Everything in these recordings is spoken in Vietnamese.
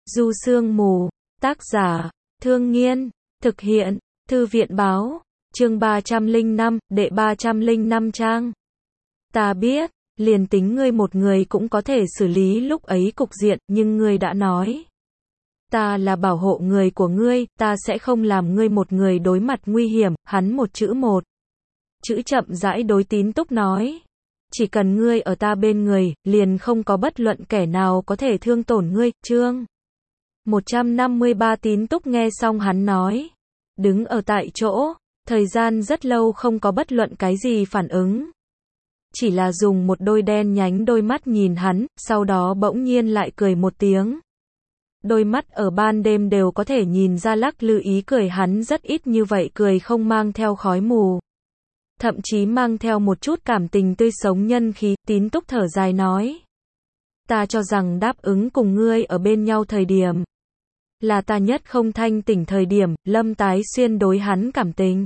Du Sương Mù, tác giả, Thương Nghiên, thực hiện, Thư viện báo, chương 305, đệ 305 trang. Ta biết, liền tính ngươi một người cũng có thể xử lý lúc ấy cục diện, nhưng ngươi đã nói. Ta là bảo hộ người của ngươi, ta sẽ không làm ngươi một người đối mặt nguy hiểm, hắn một chữ chậm rãi đối Tín Túc nói. Chỉ cần ngươi ở ta bên người, liền không có bất luận kẻ nào có thể thương tổn ngươi, chương 153 Tín Túc nghe xong hắn nói. Đứng ở tại chỗ, thời gian rất lâu không có bất luận cái gì phản ứng. Chỉ là dùng một đôi đen nhánh đôi mắt nhìn hắn, sau đó bỗng nhiên lại cười một tiếng. Đôi mắt ở ban đêm đều có thể nhìn ra lắc lư ý cười hắn rất ít như vậy cười không mang theo khói mù. Thậm chí mang theo một chút cảm tình tươi sống nhân khí, Tín Túc thở dài nói. Ta cho rằng đáp ứng cùng ngươi ở bên nhau thời điểm. Là ta nhất không thanh tỉnh thời điểm, Lâm Tái Xuyên đối hắn cảm tình.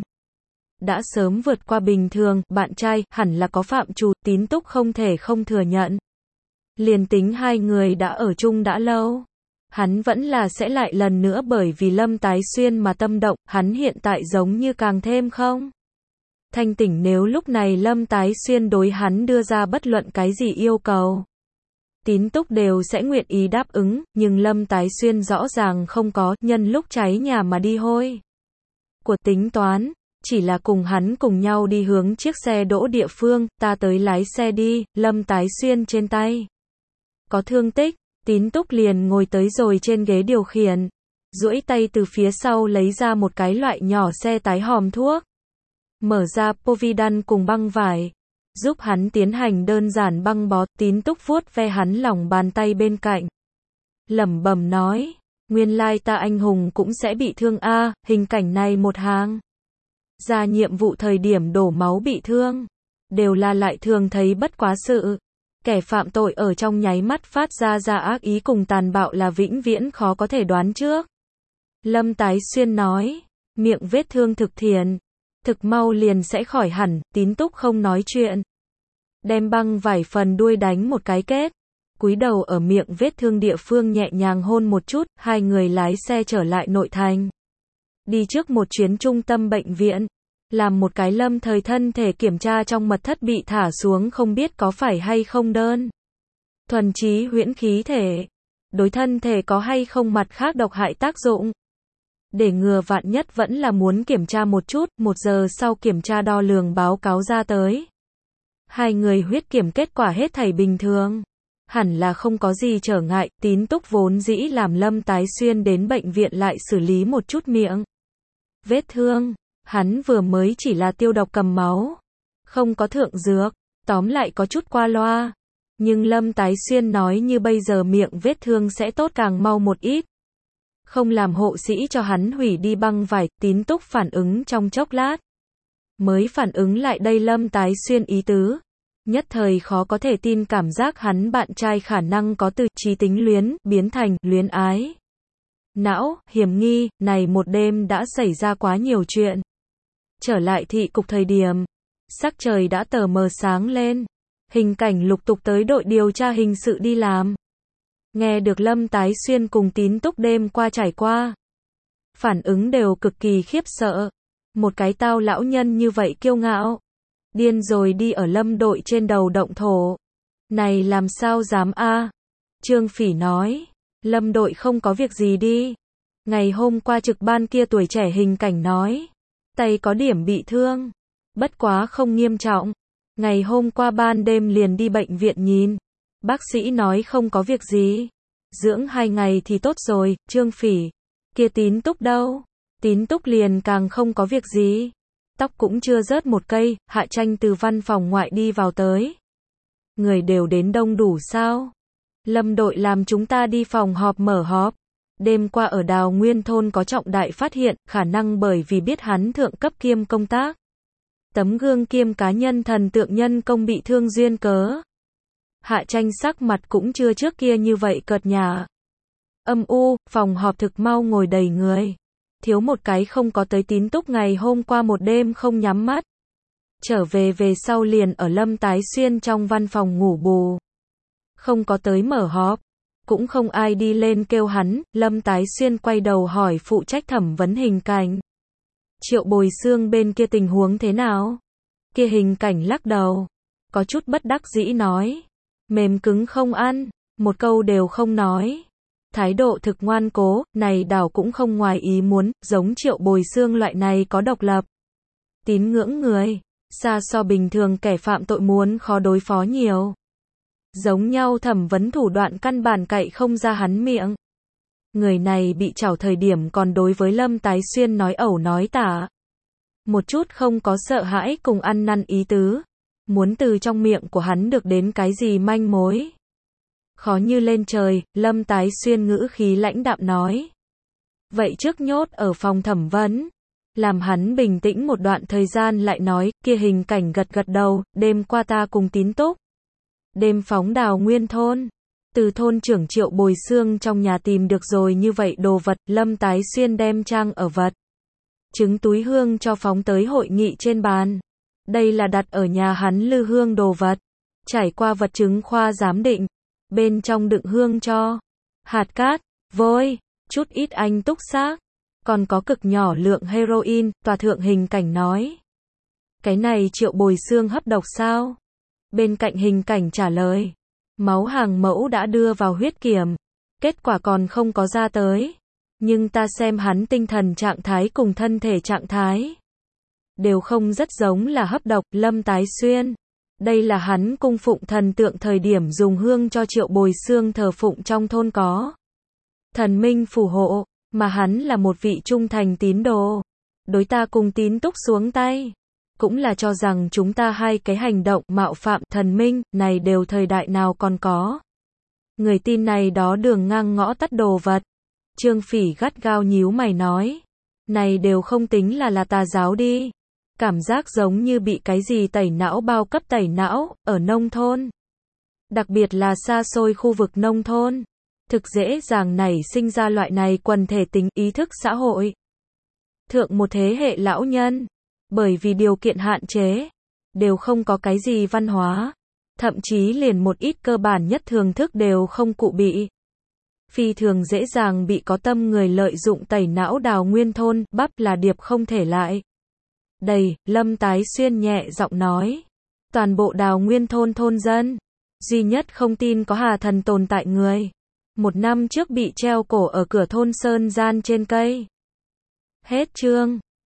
Đã sớm vượt qua bình thường, bạn trai, hẳn là có phạm trù, Tín Túc không thể không thừa nhận. Liền tính hai người đã ở chung đã lâu. Hắn vẫn là sẽ lại lần nữa bởi vì Lâm Tái Xuyên mà tâm động, hắn hiện tại giống như càng thêm không. Thanh tỉnh nếu lúc này Lâm Tái Xuyên đối hắn đưa ra bất luận cái gì yêu cầu. Tín Túc đều sẽ nguyện ý đáp ứng, nhưng Lâm Tái Xuyên rõ ràng không có, nhân lúc cháy nhà mà đi hôi. Của tính toán, chỉ là cùng hắn cùng nhau đi hướng chiếc xe đỗ địa phương, ta tới lái xe đi, Lâm Tái Xuyên trên tay. Có thương tích, Tín Túc liền ngồi tới rồi trên ghế điều khiển. Duỗi tay từ phía sau lấy ra một cái loại nhỏ xe tái hòm thuốc. Mở ra Povidone cùng băng vải. Giúp hắn tiến hành đơn giản băng bó, Tín Túc vuốt ve hắn lòng bàn tay bên cạnh. Lẩm bẩm nói, nguyên lai ta anh hùng cũng sẽ bị thương a, hình cảnh này một hàng. Ra nhiệm vụ thời điểm đổ máu bị thương. Đều là lại thường thấy bất quá sự. Kẻ phạm tội ở trong nháy mắt phát ra ác ý cùng tàn bạo là vĩnh viễn khó có thể đoán trước. Lâm Tái Xuyên nói, miệng vết thương thực thiện. Thực mau liền sẽ khỏi hẳn, Tín Túc không nói chuyện. Đem băng vải phần đuôi đánh một cái kết. Cúi đầu ở miệng vết thương địa phương nhẹ nhàng hôn một chút, hai người lái xe trở lại nội thành. Đi trước một chuyến trung tâm bệnh viện. Làm một cái lâm thời thân thể kiểm tra trong mật thất bị thả xuống không biết có phải hay không đơn. Thuần trí huyễn khí thể. Đối thân thể có hay không mặt khác độc hại tác dụng. Để ngừa vạn nhất vẫn là muốn kiểm tra một chút, 1 giờ sau kiểm tra đo lường báo cáo ra tới. Hai người huyết kiểm kết quả hết thảy bình thường. Hẳn là không có gì trở ngại, Tín Túc vốn dĩ làm Lâm Tái Xuyên đến bệnh viện lại xử lý một chút miệng vết thương. Hắn vừa mới chỉ là tiêu độc cầm máu. Không có thượng dược, tóm lại có chút qua loa. Nhưng Lâm Tái Xuyên nói như bây giờ miệng vết thương sẽ tốt càng mau một ít. Không làm hộ sĩ cho hắn hủy đi băng vải, Tín Túc phản ứng trong chốc lát. Mới phản ứng lại đây Lâm Tái Xuyên ý tứ. Nhất thời khó có thể tin cảm giác hắn bạn trai khả năng có từ trí tính luyến, biến thành luyến ái. Não, hiểm nghi, này một đêm đã xảy ra quá nhiều chuyện. Trở lại thị cục thời điểm. Sắc trời đã tờ mờ sáng lên. Hình cảnh lục tục tới đội điều tra hình sự đi làm. Nghe được Lâm Tái Xuyên cùng Tín Túc đêm qua trải qua. Phản ứng đều cực kỳ khiếp sợ. Một cái tao lão nhân như vậy kiêu ngạo. Điên rồi đi ở Lâm đội trên đầu động thổ. Này làm sao dám a? Trương Phỉ nói. Lâm đội không có việc gì đi. Ngày hôm qua trực ban kia tuổi trẻ hình cảnh nói. Tay có điểm bị thương. Bất quá không nghiêm trọng. Ngày hôm qua ban đêm liền đi bệnh viện nhìn. Bác sĩ nói không có việc gì. Dưỡng 2 ngày thì tốt rồi, Trương Phỉ. Kia Tín Túc đâu? Tín Túc liền càng không có việc gì. Tóc cũng chưa rớt một cây, Hạ Tranh từ văn phòng ngoại đi vào tới. Người đều đến đông đủ sao? Lâm đội làm chúng ta đi phòng họp mở họp. Đêm qua ở Đào Nguyên thôn có trọng đại phát hiện, khả năng bởi vì biết hắn thượng cấp kiêm công tác. Tấm gương kiêm cá nhân thần tượng nhân công bị thương duyên cớ. Hạ Tranh sắc mặt cũng chưa trước kia như vậy cợt nhả. Âm u, phòng họp thực mau ngồi đầy người. Thiếu một cái không có tới Tín Túc ngày hôm qua một đêm không nhắm mắt. Trở về sau liền ở Lâm Tái Xuyên trong văn phòng ngủ bù. Không có tới mở họp. cũng không ai đi lên kêu hắn, Lâm Tái Xuyên quay đầu hỏi phụ trách thẩm vấn Hình Cảnh. Triệu Bồi Xương bên kia tình huống thế nào? Kia Hình Cảnh lắc đầu, có chút bất đắc dĩ nói, mềm cứng không ăn, một câu đều không nói. Thái độ thực ngoan cố, này đảo cũng không ngoài ý muốn, giống Triệu Bồi Xương loại này có độc lập, tín ngưỡng người, xa so bình thường kẻ phạm tội muốn khó đối phó nhiều. Giống nhau thẩm vấn thủ đoạn căn bản cậy không ra hắn miệng. Người này bị trảo thời điểm còn đối với Lâm Tái Xuyên nói ẩu nói tả. Một chút không có sợ hãi cùng ăn năn ý tứ. Muốn từ trong miệng của hắn được đến cái gì manh mối. Khó như lên trời, Lâm Tái Xuyên ngữ khí lãnh đạm nói. Vậy trước nhốt ở phòng thẩm vấn. Làm hắn bình tĩnh một đoạn thời gian lại nói, kia Hình Cảnh gật gật đầu, đêm qua ta cùng Tín Túc. Đêm phóng đào nguyên thôn. Từ thôn trưởng Triệu Bồi Xương trong nhà tìm được rồi như vậy đồ vật, Lâm Tái Xuyên đem trang ở vật. Trứng túi hương cho phóng tới hội nghị trên bàn. Đây là đặt ở nhà hắn lư hương đồ vật. Trải qua vật chứng khoa giám định. Bên trong đựng hương cho. Hạt cát, vôi, chút ít anh túc xác. Còn có cực nhỏ lượng heroin, tòa thượng Hình Cảnh nói. Cái này Triệu Bồi Xương hấp độc sao? Bên cạnh Hình Cảnh trả lời. Máu hàng mẫu đã đưa vào huyết kiểm. Kết quả còn không có ra tới. Nhưng ta xem hắn tinh thần trạng thái cùng thân thể trạng thái. Đều không rất giống là hấp độc, Lâm Tái Xuyên. Đây là hắn cung phụng thần tượng thời điểm dùng hương cho Triệu Bồi Xương thờ phụng trong thôn có. Thần minh phù hộ, mà hắn là một vị trung thành tín đồ. Đối ta cùng Tín Túc xuống tay. Cũng là cho rằng chúng ta hai cái hành động mạo phạm thần minh, này đều thời đại nào còn có. Người tin này đó đường ngang ngõ tắt đồ vật. Trương Phỉ gắt gao nhíu mày nói. Này đều không tính là tà giáo đi. Cảm giác giống như bị cái gì tẩy não bao cấp tẩy não, ở nông thôn. Đặc biệt là xa xôi khu vực nông thôn. Thực dễ dàng nảy sinh ra loại này quần thể tính ý thức xã hội. Thượng một thế hệ lão nhân. Bởi vì điều kiện hạn chế, đều không có cái gì văn hóa, thậm chí liền một ít cơ bản nhất thường thức đều không cụ bị. Phi thường dễ dàng bị có tâm người lợi dụng tẩy não đào nguyên thôn, bắp là điệp không thể lại. Đây, Lâm Tái Xuyên nhẹ giọng nói. Toàn bộ đào nguyên thôn thôn dân, duy nhất không tin có hà thần tồn tại người. 1 năm trước bị treo cổ ở cửa thôn Sơn Gian trên cây. Hết chương.